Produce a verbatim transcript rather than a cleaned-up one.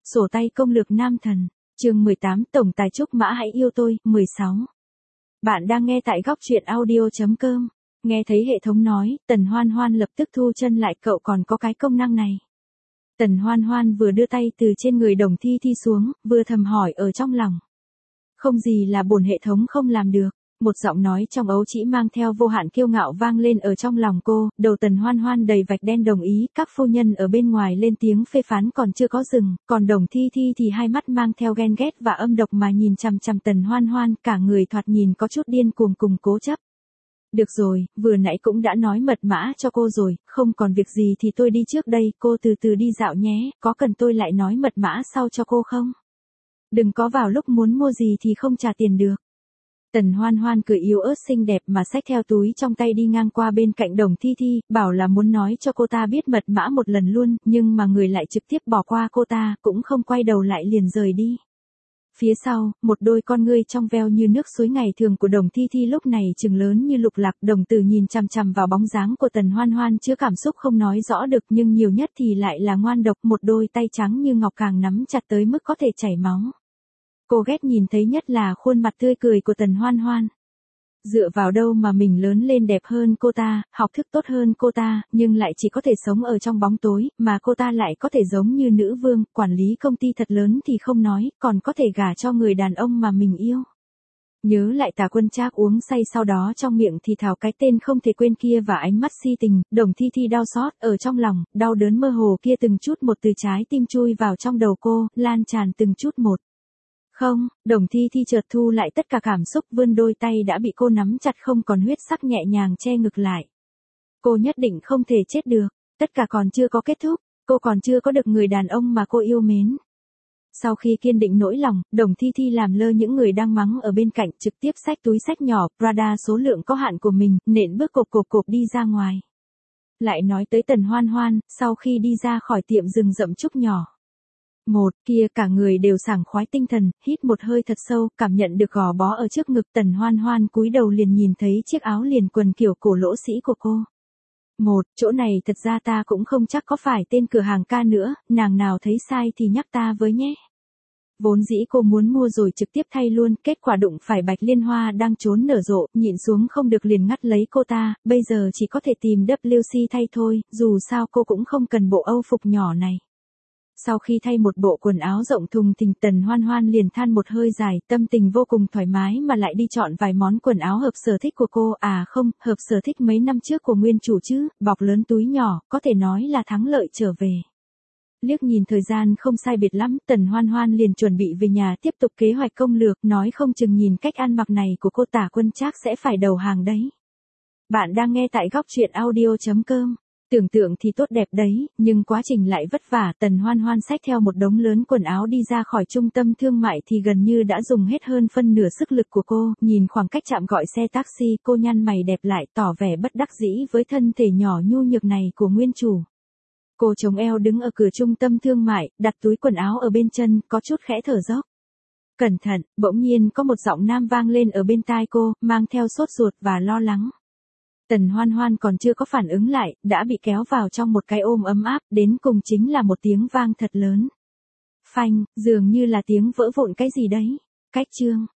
Sổ tay công lược nam thần. Chương mười tám, Tổng tài Trúc Mã hãy yêu tôi. mười sáu. Bạn đang nghe tại góc truyện audio chấm com. Nghe thấy hệ thống nói, Tần Hoan Hoan lập tức thu chân lại, cậu còn có cái công năng này. Tần Hoan Hoan vừa đưa tay từ trên người Đồng Thi Thi xuống, vừa thầm hỏi ở trong lòng. Không gì là bổn hệ thống không làm được. Một giọng nói trong ấu trĩ mang theo vô hạn kiêu ngạo vang lên ở trong lòng cô, đầu Tần Hoan Hoan đầy vạch đen đồng ý, các phu nhân ở bên ngoài lên tiếng phê phán còn chưa có dừng, còn Đồng Thi Thi thì hai mắt mang theo ghen ghét và âm độc mà nhìn chằm chằm Tần Hoan Hoan, cả người thoạt nhìn có chút điên cuồng cùng cố chấp. Được rồi, vừa nãy cũng đã nói mật mã cho cô rồi, không còn việc gì thì tôi đi trước đây, cô từ từ đi dạo nhé, có cần tôi lại nói mật mã sau cho cô không? Đừng có vào lúc muốn mua gì thì không trả tiền được. Tần Hoan Hoan cười yếu ớt xinh đẹp mà xách theo túi trong tay đi ngang qua bên cạnh Đồng Thi Thi, bảo là muốn nói cho cô ta biết mật mã một lần luôn, nhưng mà người lại trực tiếp bỏ qua cô ta, cũng không quay đầu lại liền rời đi. Phía sau, một đôi con ngươi trong veo như nước suối ngày thường của Đồng Thi Thi lúc này trừng lớn như lục lạc, đồng tử nhìn chằm chằm vào bóng dáng của Tần Hoan Hoan chứa cảm xúc không nói rõ được, nhưng nhiều nhất thì lại là ngoan độc, một đôi tay trắng như ngọc càng nắm chặt tới mức có thể chảy máu. Cô ghét nhìn thấy nhất là khuôn mặt tươi cười của Tần Hoan Hoan. Dựa vào đâu mà mình lớn lên đẹp hơn cô ta, học thức tốt hơn cô ta, nhưng lại chỉ có thể sống ở trong bóng tối, mà cô ta lại có thể giống như nữ vương, quản lý công ty thật lớn thì không nói, còn có thể gả cho người đàn ông mà mình yêu. Nhớ lại Tả Quân Trác uống say sau đó trong miệng thì thào cái tên không thể quên kia và ánh mắt si tình, Đồng Thi Thi đau xót, ở trong lòng, đau đớn mơ hồ kia từng chút một từ trái tim chui vào trong đầu cô, lan tràn từng chút một. Không, Đồng Thi Thi chợt thu lại tất cả cảm xúc, vươn đôi tay đã bị cô nắm chặt không còn huyết sắc nhẹ nhàng che ngực lại. Cô nhất định không thể chết được, tất cả còn chưa có kết thúc, cô còn chưa có được người đàn ông mà cô yêu mến. Sau khi kiên định nỗi lòng, Đồng Thi Thi làm lơ những người đang mắng ở bên cạnh, trực tiếp xách túi xách nhỏ Prada số lượng có hạn của mình, nện bước cộp cộp cộp đi ra ngoài. Lại nói tới Tần Hoan Hoan, sau khi đi ra khỏi tiệm rừng rậm trúc nhỏ. Một, kia cả người đều sảng khoái tinh thần, hít một hơi thật sâu, cảm nhận được gò bó ở trước ngực, Tần Hoan Hoan cúi đầu liền nhìn thấy chiếc áo liền quần kiểu cổ lỗ sĩ của cô. Một, chỗ này thật ra ta cũng không chắc có phải tên cửa hàng ca nữa, nàng nào thấy sai thì nhắc ta với nhé. Vốn dĩ cô muốn mua rồi trực tiếp thay luôn, kết quả đụng phải Bạch Liên Hoa đang trốn nở rộ, nhịn xuống không được liền ngắt lấy cô ta, bây giờ chỉ có thể tìm W C thay thôi, dù sao cô cũng không cần bộ âu phục nhỏ này. Sau khi thay một bộ quần áo rộng thùng thình, Tần Hoan Hoan liền than một hơi dài, tâm tình vô cùng thoải mái mà lại đi chọn vài món quần áo hợp sở thích của cô, à không, hợp sở thích mấy năm trước của nguyên chủ chứ, bọc lớn túi nhỏ, có thể nói là thắng lợi trở về. Liếc nhìn thời gian không sai biệt lắm, Tần Hoan Hoan liền chuẩn bị về nhà tiếp tục kế hoạch công lược, nói không chừng nhìn cách ăn mặc này của cô Tả Quân Trác sẽ phải đầu hàng đấy. Bạn đang nghe tại góc truyện audio chấm com. Tưởng tượng thì tốt đẹp đấy, nhưng quá trình lại vất vả, Tần Hoan Hoan xách theo một đống lớn quần áo đi ra khỏi trung tâm thương mại thì gần như đã dùng hết hơn phân nửa sức lực của cô, nhìn khoảng cách chạm gọi xe taxi, cô nhăn mày đẹp lại, tỏ vẻ bất đắc dĩ với thân thể nhỏ nhu nhược này của nguyên chủ. Cô chống eo đứng ở cửa trung tâm thương mại, đặt túi quần áo ở bên chân, có chút khẽ thở dốc. Cẩn thận, bỗng nhiên có một giọng nam vang lên ở bên tai cô, mang theo sốt ruột và lo lắng. Tần Hoan Hoan còn chưa có phản ứng lại, đã bị kéo vào trong một cái ôm ấm áp, đến cùng chính là một tiếng vang thật lớn. Phanh, dường như là tiếng vỡ vụn cái gì đấy. Cách chương.